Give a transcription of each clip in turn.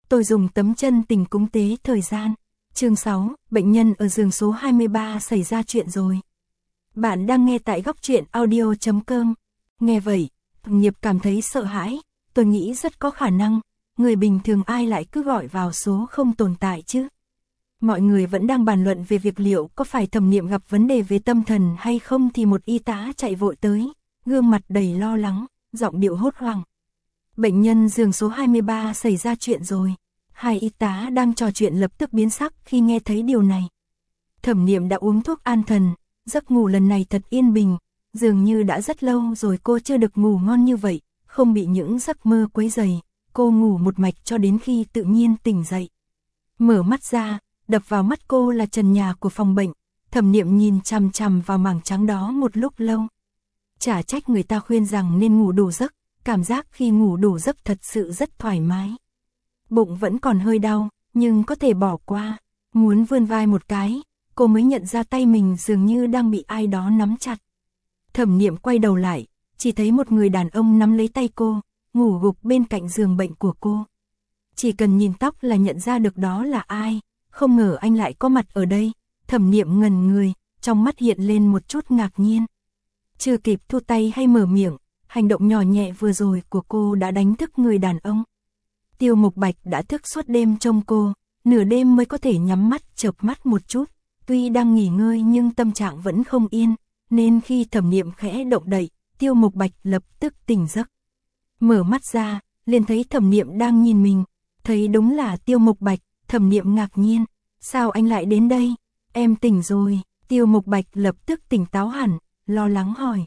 tôi dùng tấm chân tình cúng tế thời gian. Chương 6, bệnh nhân ở giường số 23 xảy ra chuyện rồi. Bạn đang nghe tại Góc Truyện Audio.com. Nghe vậy, Thẩm Nghiệp cảm thấy sợ hãi. Tôi nghĩ rất có khả năng, người bình thường ai lại cứ gọi vào số không tồn tại chứ. Mọi người vẫn đang bàn luận về việc liệu có phải Thẩm Niệm gặp vấn đề về tâm thần hay không thì một y tá chạy vội tới, gương mặt đầy lo lắng, giọng điệu hốt hoảng. Bệnh nhân giường số 23 xảy ra chuyện rồi. Hai y tá đang trò chuyện lập tức biến sắc khi nghe thấy điều này. Thẩm Niệm đã uống thuốc an thần, giấc ngủ lần này thật yên bình, dường như đã rất lâu rồi cô chưa được ngủ ngon như vậy, không bị những giấc mơ quấy rầy. Cô ngủ một mạch cho đến khi tự nhiên tỉnh dậy. Mở mắt ra, đập vào mắt cô là trần nhà của phòng bệnh. Thẩm Niệm nhìn chằm chằm vào mảng trắng đó một lúc lâu. Chả trách người ta khuyên rằng nên ngủ đủ giấc, cảm giác khi ngủ đủ giấc thật sự rất thoải mái. Bụng vẫn còn hơi đau, nhưng có thể bỏ qua. Muốn vươn vai một cái, cô mới nhận ra tay mình dường như đang bị ai đó nắm chặt. Thẩm Niệm quay đầu lại, chỉ thấy một người đàn ông nắm lấy tay cô, ngủ gục bên cạnh giường bệnh của cô. Chỉ cần nhìn tóc là nhận ra được đó là ai, không ngờ anh lại có mặt ở đây. Thẩm Niệm ngẩn người, trong mắt hiện lên một chút ngạc nhiên. Chưa kịp thu tay hay mở miệng, hành động nhỏ nhẹ vừa rồi của cô đã đánh thức người đàn ông. Tiêu Mục Bạch đã thức suốt đêm trông cô, nửa đêm mới có thể nhắm mắt chợp mắt một chút, tuy đang nghỉ ngơi nhưng tâm trạng vẫn không yên, nên khi Thẩm Niệm khẽ động đậy, Tiêu Mục Bạch lập tức tỉnh giấc. Mở mắt ra, liền thấy Thẩm Niệm đang nhìn mình, thấy đúng là Tiêu Mục Bạch. Thẩm Niệm ngạc nhiên, sao anh lại đến đây? Em tỉnh rồi. Tiêu Mục Bạch lập tức tỉnh táo hẳn, lo lắng hỏi.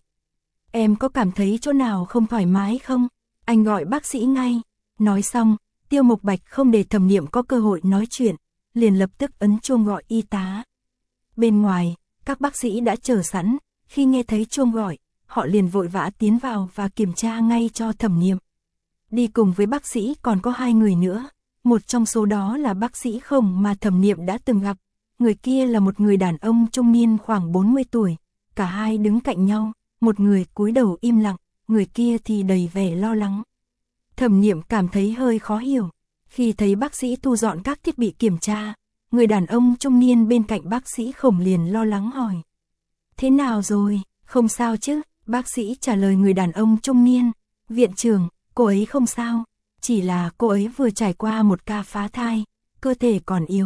Em có cảm thấy chỗ nào không thoải mái không? Anh gọi bác sĩ ngay. Nói xong, Tiêu Mục Bạch không để Thẩm Niệm có cơ hội nói chuyện, liền lập tức ấn chuông gọi y tá. Bên ngoài, các bác sĩ đã chờ sẵn, khi nghe thấy chuông gọi, họ liền vội vã tiến vào và kiểm tra ngay cho Thẩm Niệm. Đi cùng với bác sĩ còn có hai người nữa. Một trong số đó là bác sĩ Khổng mà Thẩm Niệm đã từng gặp, người kia là một người đàn ông trung niên khoảng 40 tuổi, cả hai đứng cạnh nhau, một người cúi đầu im lặng, người kia thì đầy vẻ lo lắng. Thẩm Niệm cảm thấy hơi khó hiểu, khi thấy bác sĩ thu dọn các thiết bị kiểm tra, người đàn ông trung niên bên cạnh bác sĩ Khổng liền lo lắng hỏi. Thế nào rồi, không sao chứ? Bác sĩ trả lời người đàn ông trung niên. Viện trưởng, cô ấy không sao. Chỉ là cô ấy vừa trải qua một ca phá thai, cơ thể còn yếu.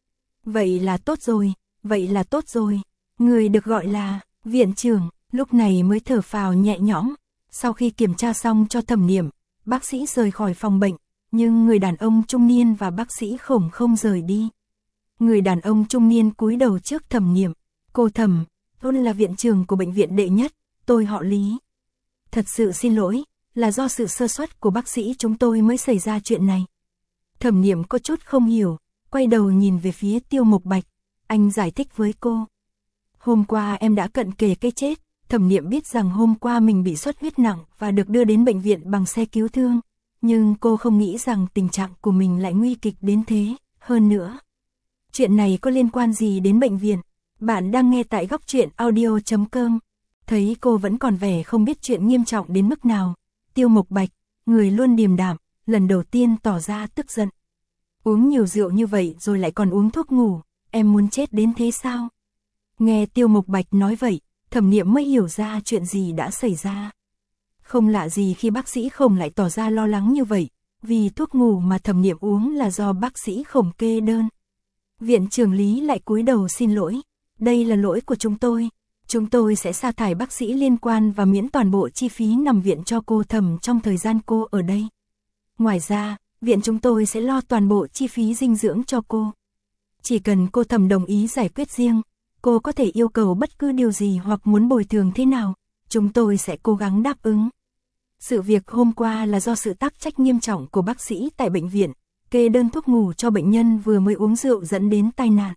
Vậy là tốt rồi, vậy là tốt rồi. Người được gọi là viện trưởng, lúc này mới thở phào nhẹ nhõm. Sau khi kiểm tra xong cho Thẩm Niệm, bác sĩ rời khỏi phòng bệnh, nhưng người đàn ông trung niên và bác sĩ Khổng không rời đi. Người đàn ông trung niên cúi đầu trước Thẩm Niệm. Cô Thẩm, tôi là viện trưởng của bệnh viện đệ nhất, tôi họ Lý. Thật sự xin lỗi. Là do sự sơ suất của bác sĩ chúng tôi mới xảy ra chuyện này. Thẩm Niệm có chút không hiểu, quay đầu nhìn về phía Tiêu Mục Bạch, anh giải thích với cô. Hôm qua em đã cận kề cái chết, Thẩm Niệm biết rằng hôm qua mình bị xuất huyết nặng và được đưa đến bệnh viện bằng xe cứu thương, nhưng cô không nghĩ rằng tình trạng của mình lại nguy kịch đến thế, hơn nữa. Chuyện này có liên quan gì đến bệnh viện? Bạn đang nghe tại Góc Truyện Audio.com. Thấy cô vẫn còn vẻ không biết chuyện nghiêm trọng đến mức nào. Tiêu Mục Bạch, người luôn điềm đạm, lần đầu tiên tỏ ra tức giận. Uống nhiều rượu như vậy rồi lại còn uống thuốc ngủ, em muốn chết đến thế sao? Nghe Tiêu Mục Bạch nói vậy, Thẩm Niệm mới hiểu ra chuyện gì đã xảy ra. Không lạ gì khi bác sĩ Khổng lại tỏ ra lo lắng như vậy, vì thuốc ngủ mà Thẩm Niệm uống là do bác sĩ Khổng kê đơn. Viện trưởng Lý lại cúi đầu xin lỗi, đây là lỗi của chúng tôi. Chúng tôi sẽ sa thải bác sĩ liên quan và miễn toàn bộ chi phí nằm viện cho cô Thẩm trong thời gian cô ở đây. Ngoài ra, viện chúng tôi sẽ lo toàn bộ chi phí dinh dưỡng cho cô. Chỉ cần cô Thẩm đồng ý giải quyết riêng, cô có thể yêu cầu bất cứ điều gì hoặc muốn bồi thường thế nào, chúng tôi sẽ cố gắng đáp ứng. Sự việc hôm qua là do sự tắc trách nghiêm trọng của bác sĩ tại bệnh viện, kê đơn thuốc ngủ cho bệnh nhân vừa mới uống rượu dẫn đến tai nạn.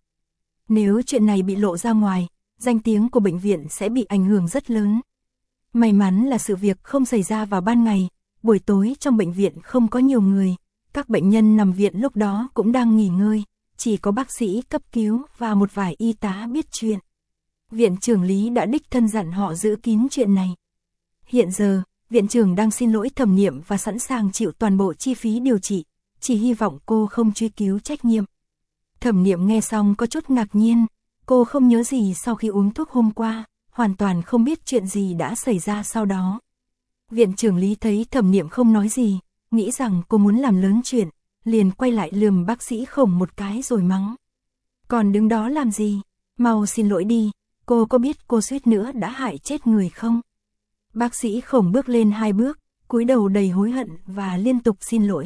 Nếu chuyện này bị lộ ra ngoài, danh tiếng của bệnh viện sẽ bị ảnh hưởng rất lớn. May mắn là sự việc không xảy ra vào ban ngày, buổi tối trong bệnh viện không có nhiều người, các bệnh nhân nằm viện lúc đó cũng đang nghỉ ngơi, chỉ có bác sĩ cấp cứu và một vài y tá biết chuyện. Viện trưởng Lý đã đích thân dặn họ giữ kín chuyện này. Hiện giờ, viện trưởng đang xin lỗi Thẩm Niệm và sẵn sàng chịu toàn bộ chi phí điều trị, chỉ hy vọng cô không truy cứu trách nhiệm. Thẩm Niệm nghe xong có chút ngạc nhiên, cô không nhớ gì sau khi uống thuốc hôm qua, hoàn toàn không biết chuyện gì đã xảy ra sau đó. Viện trưởng Lý thấy Thẩm Niệm không nói gì, nghĩ rằng cô muốn làm lớn chuyện, liền quay lại lườm bác sĩ Khổng một cái rồi mắng. Còn đứng đó làm gì? Mau xin lỗi đi, cô có biết cô suýt nữa đã hại chết người không? Bác sĩ Khổng bước lên 2 bước, cúi đầu đầy hối hận và liên tục xin lỗi.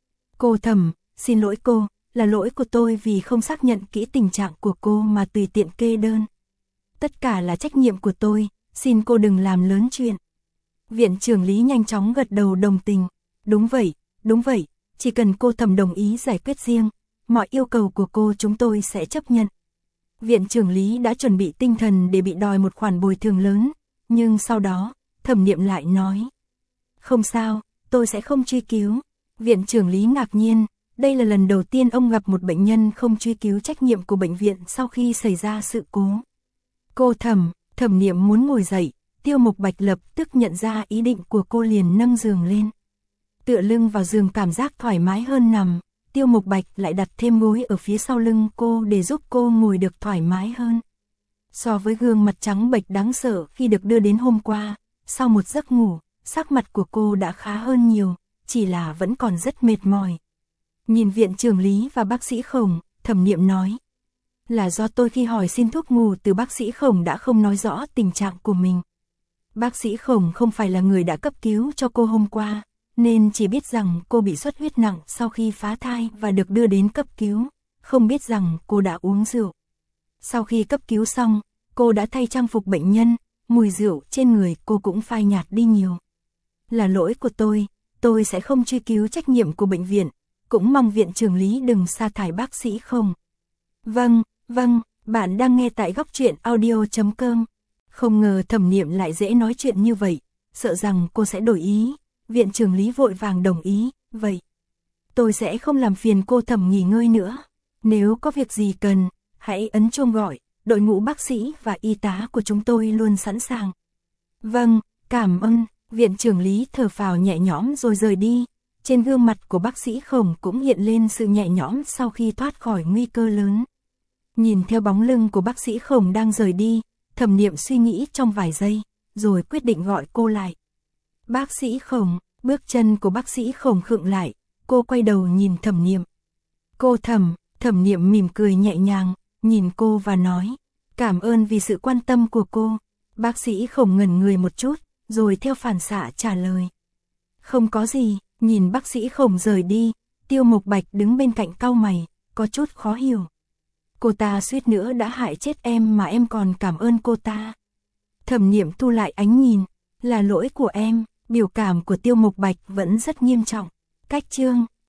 Cô Thẩm, xin lỗi cô, là lỗi của tôi vì không xác nhận kỹ tình trạng của cô mà tùy tiện kê đơn. Tất cả là trách nhiệm của tôi, xin cô đừng làm lớn chuyện. Viện trưởng Lý nhanh chóng gật đầu đồng tình. Đúng vậy, chỉ cần cô Thẩm đồng ý giải quyết riêng, mọi yêu cầu của cô chúng tôi sẽ chấp nhận. Viện trưởng Lý đã chuẩn bị tinh thần để bị đòi một khoản bồi thường lớn, nhưng sau đó, Thẩm Niệm lại nói. Không sao, tôi sẽ không truy cứu. Viện trưởng Lý ngạc nhiên, đây là lần đầu tiên ông gặp một bệnh nhân không truy cứu trách nhiệm của bệnh viện sau khi xảy ra sự cố. Cô Thẩm Niệm muốn ngồi dậy, Tiêu Mục Bạch lập tức nhận ra ý định của cô liền nâng giường lên. Tựa lưng vào giường cảm giác thoải mái hơn nằm, Tiêu Mục Bạch lại đặt thêm gối ở phía sau lưng cô để giúp cô ngồi được thoải mái hơn. So với gương mặt trắng bệch đáng sợ khi được đưa đến hôm qua, sau một giấc ngủ, sắc mặt của cô đã khá hơn nhiều, chỉ là vẫn còn rất mệt mỏi. Nhìn viện trưởng Lý và bác sĩ Khổng, Thẩm Niệm nói. Là do tôi khi hỏi xin thuốc ngủ từ bác sĩ Khổng đã không nói rõ tình trạng của mình. Bác sĩ Khổng không phải là người đã cấp cứu cho cô hôm qua, nên chỉ biết rằng cô bị xuất huyết nặng sau khi phá thai và được đưa đến cấp cứu, không biết rằng cô đã uống rượu. Sau khi cấp cứu xong, cô đã thay trang phục bệnh nhân, mùi rượu trên người cô cũng phai nhạt đi nhiều. Là lỗi của tôi sẽ không truy cứu trách nhiệm của bệnh viện, cũng mong viện trưởng Lý đừng sa thải bác sĩ Khổng. Vâng, bạn đang nghe tại Góc Truyện Audio.com. Không ngờ Thẩm Niệm lại dễ nói chuyện như vậy, sợ rằng cô sẽ đổi ý. Viện trưởng Lý vội vàng đồng ý, vậy. Tôi sẽ không làm phiền cô Thẩm nghỉ ngơi nữa. Nếu có việc gì cần, hãy ấn chuông gọi, đội ngũ bác sĩ và y tá của chúng tôi luôn sẵn sàng. Vâng, cảm ơn. Viện trưởng Lý thở phào nhẹ nhõm rồi rời đi. Trên gương mặt của bác sĩ Khổng cũng hiện lên sự nhẹ nhõm sau khi thoát khỏi nguy cơ lớn. Nhìn theo bóng lưng của bác sĩ Khổng đang rời đi, Thẩm Niệm suy nghĩ trong vài giây, rồi quyết định gọi cô lại. Bác sĩ Khổng, bước chân của bác sĩ Khổng khựng lại, cô quay đầu nhìn Thẩm Niệm. Cô Thẩm Niệm mỉm cười nhẹ nhàng, nhìn cô và nói, cảm ơn vì sự quan tâm của cô. Bác sĩ Khổng ngẩn người một chút, rồi theo phản xạ trả lời. Không có gì. Nhìn bác sĩ Khổng rời đi, Tiêu Mục Bạch đứng bên cạnh cau mày, có chút khó hiểu. Cô ta suýt nữa đã hại chết em mà em còn cảm ơn cô ta. Thẩm Niệm thu lại ánh nhìn, là lỗi của em. Biểu cảm của Tiêu Mục Bạch vẫn rất nghiêm trọng. Cách chương